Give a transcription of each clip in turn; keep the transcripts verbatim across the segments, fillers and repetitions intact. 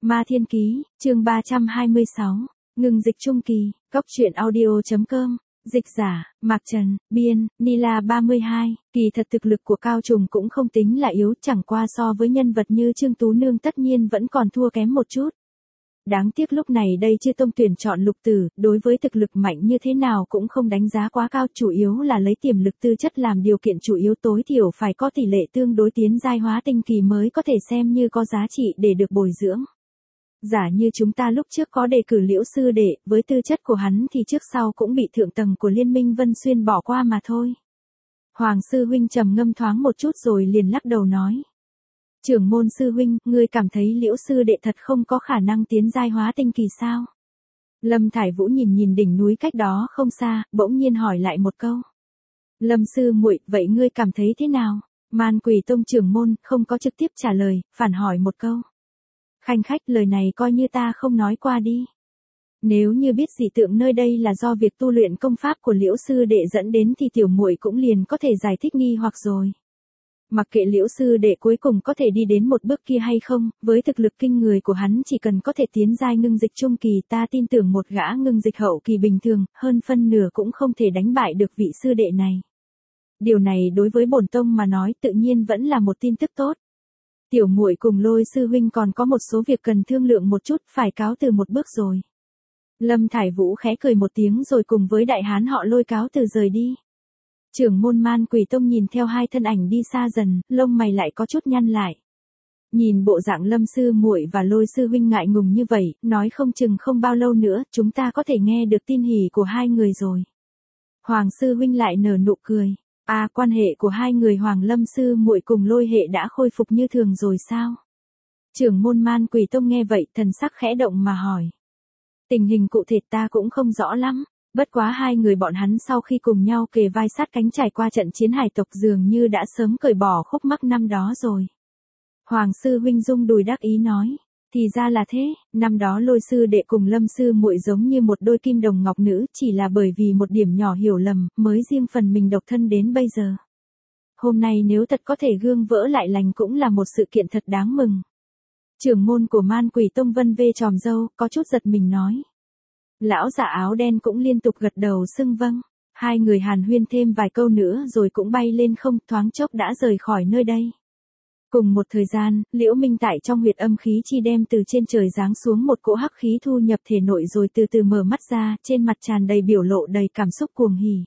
Ma Thiên Ký, chương ba trăm hai mươi sáu, ngừng dịch trung kỳ, cốc truyện audio.com, dịch giả, Mạc Trần, biên, Nila ba mươi hai, kỳ thật thực lực của Cao Trùng cũng không tính là yếu, chẳng qua so với nhân vật như Trương Tú Nương tất nhiên vẫn còn thua kém một chút. Đáng tiếc lúc này đây Chư Tông tuyển chọn Lục Tử, đối với thực lực mạnh như thế nào cũng không đánh giá quá cao, chủ yếu là lấy tiềm lực tư chất làm điều kiện chủ yếu, tối thiểu phải có tỷ lệ tương đối tiến giai hóa tinh kỳ mới có thể xem như có giá trị để được bồi dưỡng. Giả như chúng ta lúc trước có đề cử Liễu sư đệ, với tư chất của hắn thì trước sau cũng bị thượng tầng của Liên minh Vân Xuyên bỏ qua mà thôi. Hoàng sư huynh trầm ngâm thoáng một chút rồi liền lắc đầu nói. Trưởng môn sư huynh, ngươi cảm thấy Liễu sư đệ thật không có khả năng tiến giai hóa tinh kỳ sao? Lâm Thải Vũ nhìn nhìn đỉnh núi cách đó không xa, bỗng nhiên hỏi lại một câu. Lâm sư muội, vậy ngươi cảm thấy thế nào? Man Quỷ Tông trưởng môn không có trực tiếp trả lời, phản hỏi một câu. Khanh khách, lời này coi như ta không nói qua đi. Nếu như biết dị tượng nơi đây là do việc tu luyện công pháp của Liễu sư đệ dẫn đến thì tiểu muội cũng liền có thể giải thích nghi hoặc rồi. Mặc kệ Liễu sư đệ cuối cùng có thể đi đến một bước kia hay không, với thực lực kinh người của hắn chỉ cần có thể tiến giai ngưng dịch trung kỳ, ta tin tưởng một gã ngưng dịch hậu kỳ bình thường, hơn phân nửa cũng không thể đánh bại được vị sư đệ này. Điều này đối với bổn tông mà nói tự nhiên vẫn là một tin tức tốt. Tiểu muội cùng Lôi sư huynh còn có một số việc cần thương lượng một chút, phải cáo từ một bước rồi. Lâm Thải Vũ khẽ cười một tiếng rồi cùng với đại hán họ Lôi cáo từ rời đi. Trưởng môn Man Quỷ Tông nhìn theo hai thân ảnh đi xa dần, lông mày lại có chút nhăn lại. Nhìn bộ dạng Lâm sư muội và Lôi sư huynh ngại ngùng như vậy, nói không chừng không bao lâu nữa chúng ta có thể nghe được tin hỉ của hai người rồi. Hoàng sư huynh lại nở nụ cười. À, quan hệ của hai người Hoàng Lâm sư muội cùng Lôi hệ đã khôi phục như thường rồi sao? Trưởng môn Man Quỷ Tông nghe vậy, thần sắc khẽ động mà hỏi. Tình hình cụ thể ta cũng không rõ lắm, bất quá hai người bọn hắn sau khi cùng nhau kề vai sát cánh trải qua trận chiến hải tộc dường như đã sớm cởi bỏ khúc mắc năm đó rồi. Hoàng sư huynh rung đùi đắc ý nói. Thì ra là thế, năm đó Lôi sư đệ cùng Lâm sư muội giống như một đôi kim đồng ngọc nữ, chỉ là bởi vì một điểm nhỏ hiểu lầm, mới riêng phần mình độc thân đến bây giờ. Hôm nay nếu thật có thể gương vỡ lại lành cũng là một sự kiện thật đáng mừng. Trưởng môn của Man Quỷ Tông vân vê tròm râu, có chút giật mình nói. Lão giả áo đen cũng liên tục gật đầu xưng vâng. Hai người hàn huyên thêm vài câu nữa rồi cũng bay lên không, thoáng chốc đã rời khỏi nơi đây. Cùng một thời gian, Liễu Minh tại trong huyệt âm khí chi đem từ trên trời giáng xuống một cỗ hắc khí thu nhập thể nội rồi từ từ mở mắt ra, trên mặt tràn đầy biểu lộ đầy cảm xúc cuồng hỉ.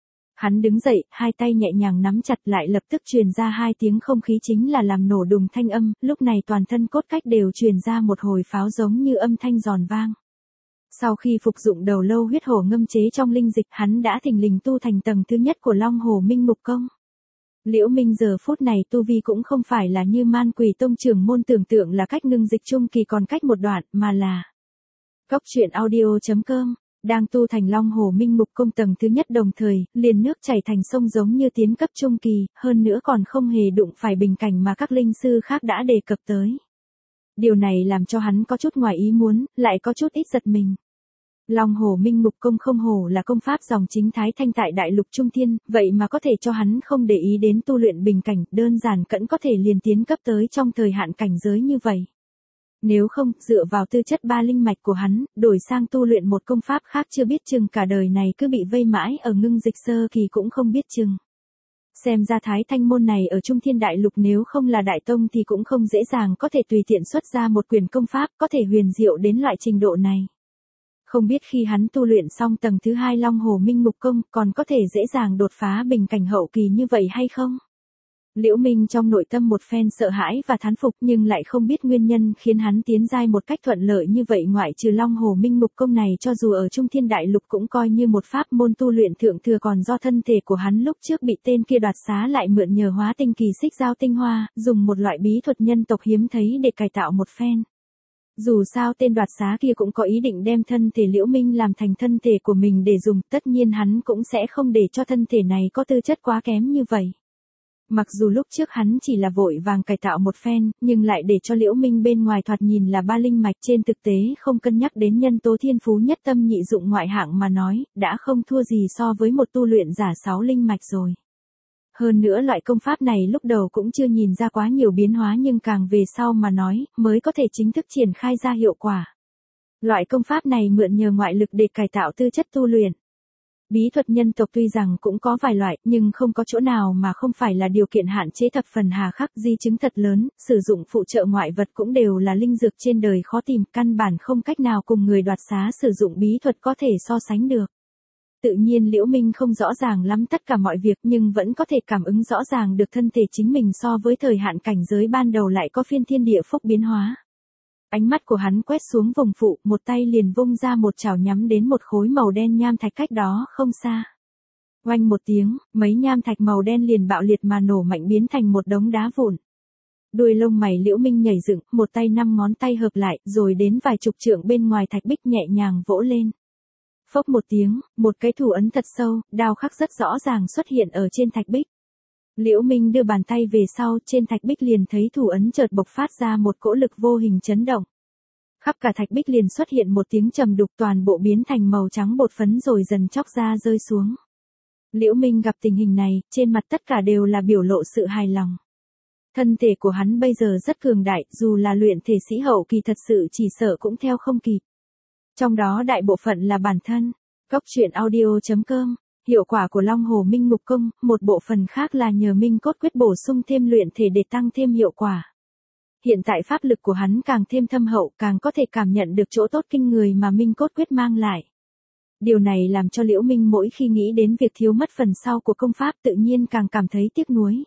Hắn đứng dậy, hai tay nhẹ nhàng nắm chặt, lại lập tức truyền ra hai tiếng không khí chính là làm nổ đùng thanh âm, lúc này toàn thân cốt cách đều truyền ra một hồi pháo giống như âm thanh giòn vang. Sau khi phục dụng đầu lâu huyết hổ ngâm chế trong linh dịch, hắn đã thình lình tu thành tầng thứ nhất của Long Hồ Minh Mục Công. Liễu Minh giờ phút này tu vi cũng không phải là như Man Quỷ Tông trưởng môn tưởng tượng là cách ngưng dịch trung kỳ còn cách một đoạn, mà là cốc truyện audio.com, đang tu thành Long Hồ Minh Mục Công tầng thứ nhất đồng thời, liền nước chảy thành sông giống như tiến cấp trung kỳ, hơn nữa còn không hề đụng phải bình cảnh mà các linh sư khác đã đề cập tới. Điều này làm cho hắn có chút ngoài ý muốn, lại có chút ít giật mình. Long Hồ Minh Mục Công không hổ là công pháp dòng chính Thái Thanh tại Đại Lục Trung Thiên, vậy mà có thể cho hắn không để ý đến tu luyện bình cảnh, đơn giản cẫn có thể liền tiến cấp tới trong thời hạn cảnh giới như vậy. Nếu không, dựa vào tư chất ba linh mạch của hắn, đổi sang tu luyện một công pháp khác chưa biết chừng cả đời này cứ bị vây mãi ở ngưng dịch sơ kỳ cũng không biết chừng. Xem ra Thái Thanh môn này ở Trung Thiên Đại Lục nếu không là đại tông thì cũng không dễ dàng có thể tùy tiện xuất ra một quyển công pháp có thể huyền diệu đến loại trình độ này. Không biết khi hắn tu luyện xong tầng thứ hai Long Hồ Minh Mục Công còn có thể dễ dàng đột phá bình cảnh hậu kỳ như vậy hay không? Liễu Minh trong nội tâm một phen sợ hãi và thán phục nhưng lại không biết nguyên nhân khiến hắn tiến giai một cách thuận lợi như vậy, ngoại trừ Long Hồ Minh Mục Công này cho dù ở Trung Thiên Đại Lục cũng coi như một pháp môn tu luyện thượng thừa, còn do thân thể của hắn lúc trước bị tên kia đoạt xá lại mượn nhờ hóa tinh kỳ xích giao tinh hoa, dùng một loại bí thuật nhân tộc hiếm thấy để cải tạo một phen. Dù sao tên đoạt xá kia cũng có ý định đem thân thể Liễu Minh làm thành thân thể của mình để dùng, tất nhiên hắn cũng sẽ không để cho thân thể này có tư chất quá kém như vậy. Mặc dù lúc trước hắn chỉ là vội vàng cải tạo một phen, nhưng lại để cho Liễu Minh bên ngoài thoạt nhìn là ba linh mạch, trên thực tế không cân nhắc đến nhân tố thiên phú nhất tâm nhị dụng ngoại hạng mà nói, đã không thua gì so với một tu luyện giả sáu linh mạch rồi. Hơn nữa loại công pháp này lúc đầu cũng chưa nhìn ra quá nhiều biến hóa nhưng càng về sau mà nói, mới có thể chính thức triển khai ra hiệu quả. Loại công pháp này mượn nhờ ngoại lực để cải tạo tư chất tu luyện. Bí thuật nhân tộc tuy rằng cũng có vài loại, nhưng không có chỗ nào mà không phải là điều kiện hạn chế thập phần hà khắc, di chứng thật lớn, sử dụng phụ trợ ngoại vật cũng đều là linh dược trên đời khó tìm, căn bản không cách nào cùng người đoạt xá sử dụng bí thuật có thể so sánh được. Tự nhiên Liễu Minh không rõ ràng lắm tất cả mọi việc nhưng vẫn có thể cảm ứng rõ ràng được thân thể chính mình so với thời hạn cảnh giới ban đầu lại có phiên thiên địa phúc biến hóa. Ánh mắt của hắn quét xuống vùng phụ, một tay liền vung ra một chảo nhắm đến một khối màu đen nham thạch cách đó không xa. Oanh một tiếng, mấy nham thạch màu đen liền bạo liệt mà nổ mạnh biến thành một đống đá vụn. Đuôi lông mày Liễu Minh nhảy dựng, một tay năm ngón tay hợp lại, rồi đến vài chục trượng bên ngoài thạch bích nhẹ nhàng vỗ lên. Phốc một tiếng, một cái thủ ấn thật sâu, đao khắc rất rõ ràng xuất hiện ở trên thạch bích. Liễu Minh đưa bàn tay về sau, trên thạch bích liền thấy thủ ấn chợt bộc phát ra một cỗ lực vô hình chấn động. Khắp cả thạch bích liền xuất hiện một tiếng trầm đục, toàn bộ biến thành màu trắng bột phấn rồi dần chóc ra rơi xuống. Liễu Minh gặp tình hình này, trên mặt tất cả đều là biểu lộ sự hài lòng. Thân thể của hắn bây giờ rất cường đại, dù là luyện thể sĩ hậu kỳ thật sự chỉ sợ cũng theo không kịp. Trong đó đại bộ phận là bản thân. Cốc truyện audio chấm com. Hiệu quả của Long Hồ Minh Ngục Công, một bộ phần khác là nhờ Minh Cốt Quyết bổ sung thêm luyện thể để tăng thêm hiệu quả. Hiện tại pháp lực của hắn càng thêm thâm hậu, càng có thể cảm nhận được chỗ tốt kinh người mà Minh Cốt Quyết mang lại. Điều này làm cho Liễu Minh mỗi khi nghĩ đến việc thiếu mất phần sau của công pháp tự nhiên càng cảm thấy tiếc nuối.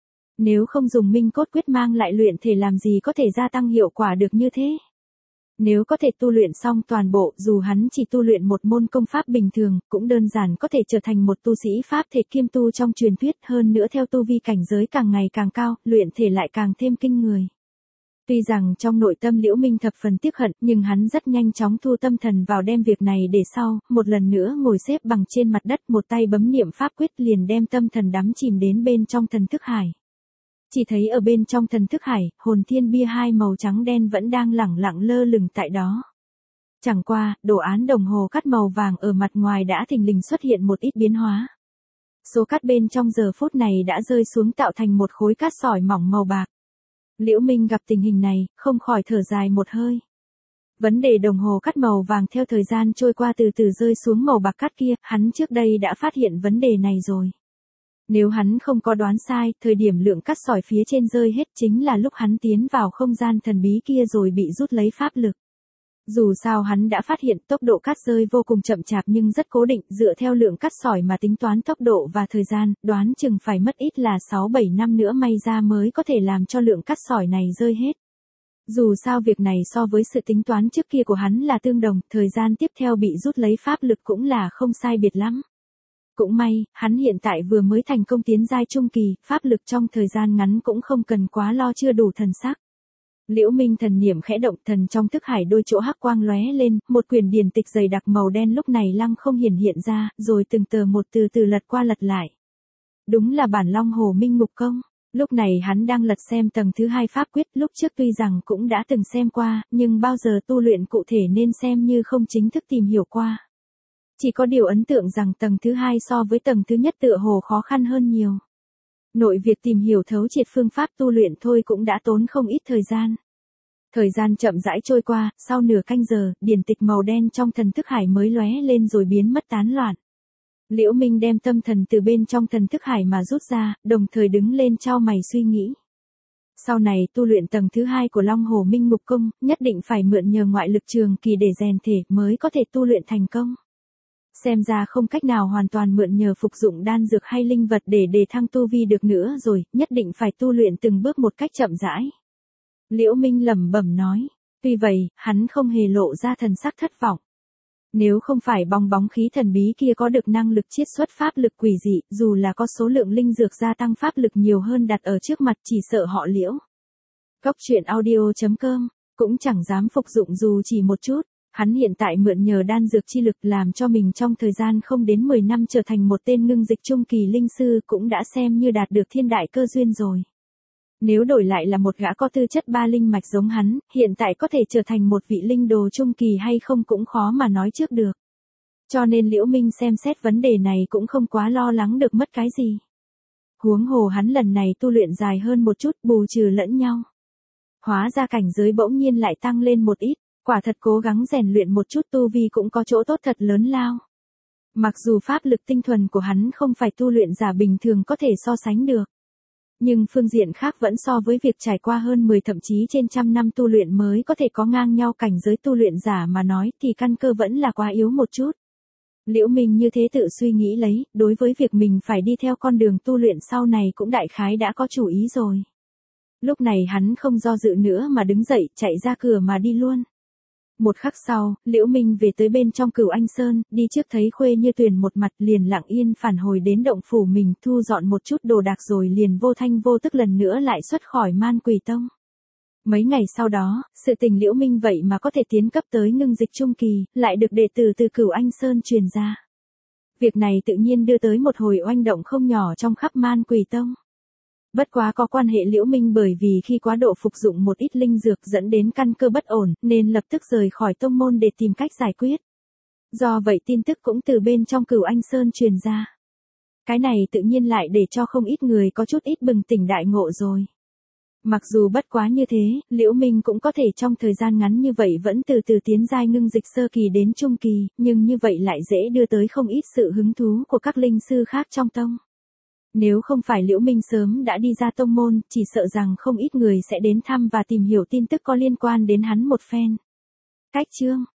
Nếu không dùng Minh Cốt Quyết mang lại luyện thể làm gì có thể gia tăng hiệu quả được như thế. Nếu có thể tu luyện xong toàn bộ, dù hắn chỉ tu luyện một môn công pháp bình thường, cũng đơn giản có thể trở thành một tu sĩ pháp thể kiêm tu trong truyền thuyết, hơn nữa theo tu vi cảnh giới càng ngày càng cao, luyện thể lại càng thêm kinh người. Tuy rằng trong nội tâm Liễu Minh thập phần tiếc hận, nhưng hắn rất nhanh chóng thu tâm thần vào đem việc này để sau, một lần nữa ngồi xếp bằng trên mặt đất, một tay bấm niệm pháp quyết liền đem tâm thần đắm chìm đến bên trong thần thức hải. Chỉ thấy ở bên trong thần thức hải, hồn thiên bia hai màu trắng đen vẫn đang lẳng lặng lơ lửng tại đó. Chẳng qua, đồ án đồng hồ cát màu vàng ở mặt ngoài đã thình lình xuất hiện một ít biến hóa. Số cát bên trong giờ phút này đã rơi xuống tạo thành một khối cát sỏi mỏng màu bạc. Liễu Minh gặp tình hình này, không khỏi thở dài một hơi. Vấn đề đồng hồ cát màu vàng theo thời gian trôi qua từ từ rơi xuống màu bạc cát kia, hắn trước đây đã phát hiện vấn đề này rồi. Nếu hắn không có đoán sai, thời điểm lượng cát sỏi phía trên rơi hết chính là lúc hắn tiến vào không gian thần bí kia rồi bị rút lấy pháp lực. Dù sao hắn đã phát hiện tốc độ cát rơi vô cùng chậm chạp nhưng rất cố định, dựa theo lượng cát sỏi mà tính toán tốc độ và thời gian, đoán chừng phải mất ít là sáu bảy năm nữa may ra mới có thể làm cho lượng cát sỏi này rơi hết. Dù sao việc này so với sự tính toán trước kia của hắn là tương đồng, thời gian tiếp theo bị rút lấy pháp lực cũng là không sai biệt lắm. Cũng may, hắn hiện tại vừa mới thành công tiến giai trung kỳ, pháp lực trong thời gian ngắn cũng không cần quá lo chưa đủ thần sắc. Liễu Minh thần niệm khẽ động, thần trong thức hải đôi chỗ hắc quang lóe lên, một quyển điển tịch dày đặc màu đen lúc này lăng không hiển hiện ra, rồi từng tờ một từ từ lật qua lật lại. Đúng là bản Long Hồ Minh Ngục Công. Lúc này hắn đang lật xem tầng thứ hai pháp quyết, lúc trước tuy rằng cũng đã từng xem qua, nhưng bao giờ tu luyện cụ thể nên xem như không chính thức tìm hiểu qua. Chỉ có điều ấn tượng rằng tầng thứ hai so với tầng thứ nhất tựa hồ khó khăn hơn nhiều. Nội việc tìm hiểu thấu triệt phương pháp tu luyện thôi cũng đã tốn không ít thời gian. Thời gian chậm rãi trôi qua, sau nửa canh giờ, điển tịch màu đen trong thần thức hải mới lóe lên rồi biến mất tán loạn. Liễu Minh đem tâm thần từ bên trong thần thức hải mà rút ra, đồng thời đứng lên chau mày suy nghĩ. Sau này tu luyện tầng thứ hai của Long Hồ Minh Ngục Công, nhất định phải mượn nhờ ngoại lực trường kỳ để rèn thể mới có thể tu luyện thành công. Xem ra không cách nào hoàn toàn mượn nhờ phục dụng đan dược hay linh vật để đề thăng tu vi được nữa rồi, nhất định phải tu luyện từng bước một cách chậm rãi. Liễu Minh lẩm bẩm nói, tuy vậy, hắn không hề lộ ra thần sắc thất vọng. Nếu không phải bong bóng khí thần bí kia có được năng lực chiết xuất pháp lực quỷ dị, dù là có số lượng linh dược gia tăng pháp lực nhiều hơn đặt ở trước mặt chỉ sợ họ Liễu. Cốc truyện audio chấm com, cũng chẳng dám phục dụng dù chỉ một chút. Hắn hiện tại mượn nhờ đan dược chi lực làm cho mình trong thời gian không đến mười năm trở thành một tên ngưng dịch trung kỳ linh sư cũng đã xem như đạt được thiên đại cơ duyên rồi. Nếu đổi lại là một gã có tư chất ba linh mạch giống hắn, hiện tại có thể trở thành một vị linh đồ trung kỳ hay không cũng khó mà nói trước được. Cho nên Liễu Minh xem xét vấn đề này cũng không quá lo lắng được mất cái gì. Huống hồ hắn lần này tu luyện dài hơn một chút, bù trừ lẫn nhau. Hóa ra cảnh giới bỗng nhiên lại tăng lên một ít, quả thật cố gắng rèn luyện một chút tu vi cũng có chỗ tốt thật lớn lao. Mặc dù pháp lực tinh thuần của hắn không phải tu luyện giả bình thường có thể so sánh được. Nhưng phương diện khác vẫn so với việc trải qua hơn mười thậm chí trên trăm năm tu luyện mới có thể có ngang nhau cảnh giới tu luyện giả mà nói thì căn cơ vẫn là quá yếu một chút. Liễu Minh như thế tự suy nghĩ lấy, đối với việc mình phải đi theo con đường tu luyện sau này cũng đại khái đã có chủ ý rồi. Lúc này hắn không do dự nữa mà đứng dậy, chạy ra cửa mà đi luôn. Một khắc sau, Liễu Minh về tới bên trong Cửu Anh Sơn, đi trước thấy Khuê Như Tuyền một mặt liền lặng yên phản hồi đến động phủ mình, thu dọn một chút đồ đạc rồi liền vô thanh vô tức lần nữa lại xuất khỏi Man Quỷ Tông. Mấy ngày sau đó, sự tình Liễu Minh vậy mà có thể tiến cấp tới ngưng dịch trung kỳ, lại được đệ tử từ Cửu Anh Sơn truyền ra. Việc này tự nhiên đưa tới một hồi oanh động không nhỏ trong khắp Man Quỷ Tông. Bất quá có quan hệ Liễu Minh bởi vì khi quá độ phục dụng một ít linh dược dẫn đến căn cơ bất ổn, nên lập tức rời khỏi tông môn để tìm cách giải quyết. Do vậy tin tức cũng từ bên trong Cửu Anh Sơn truyền ra. Cái này tự nhiên lại để cho không ít người có chút ít bừng tỉnh đại ngộ rồi. Mặc dù bất quá như thế, Liễu Minh cũng có thể trong thời gian ngắn như vậy vẫn từ từ tiến giai ngưng dịch sơ kỳ đến trung kỳ, nhưng như vậy lại dễ đưa tới không ít sự hứng thú của các linh sư khác trong tông. Nếu không phải Liễu Minh sớm đã đi ra tông môn, chỉ sợ rằng không ít người sẽ đến thăm và tìm hiểu tin tức có liên quan đến hắn một phen. Cách chương